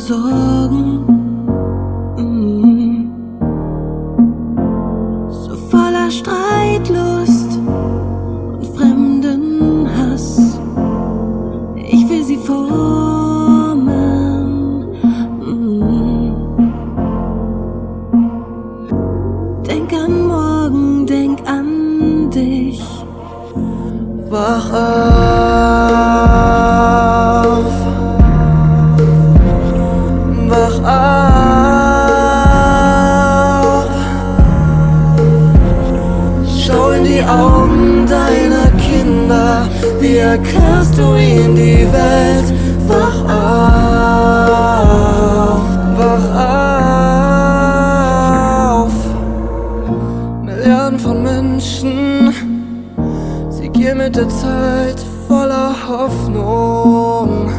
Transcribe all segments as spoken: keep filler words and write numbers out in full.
Sorgen, mm. so voller Streitlust und fremden Hass. Ich will sie formen, mm. Denk an morgen, denk an dich. Wach auf, wach auf. Schau in die Augen deiner Kinder, wie erklärst du ihnen die Welt? Wach auf, wach auf. Milliarden von Menschen, sie gehen mit der Zeit voller Hoffnung.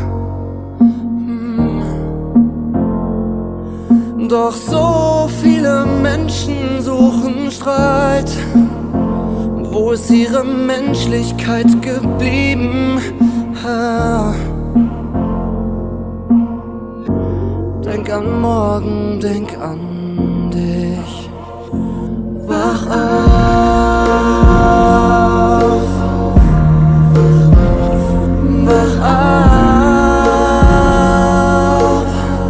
Doch so viele Menschen suchen Streit. Wo ist ihre Menschlichkeit geblieben? Ha. Denk an morgen, denk an dich. Wach auf, wach auf.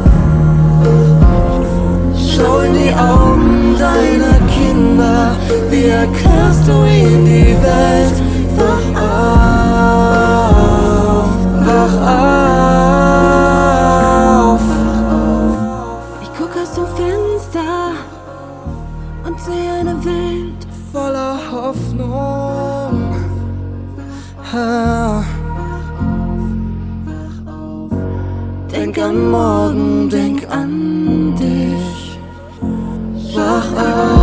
Schau in die Augen deiner Kinder, wie erklärst du ihnen die Welt? Wach auf, wach auf. Ich guck aus dem Fenster und sehe eine Welt voller Hoffnung. Ha. Denk an morgen, denk an dich. Wach auf.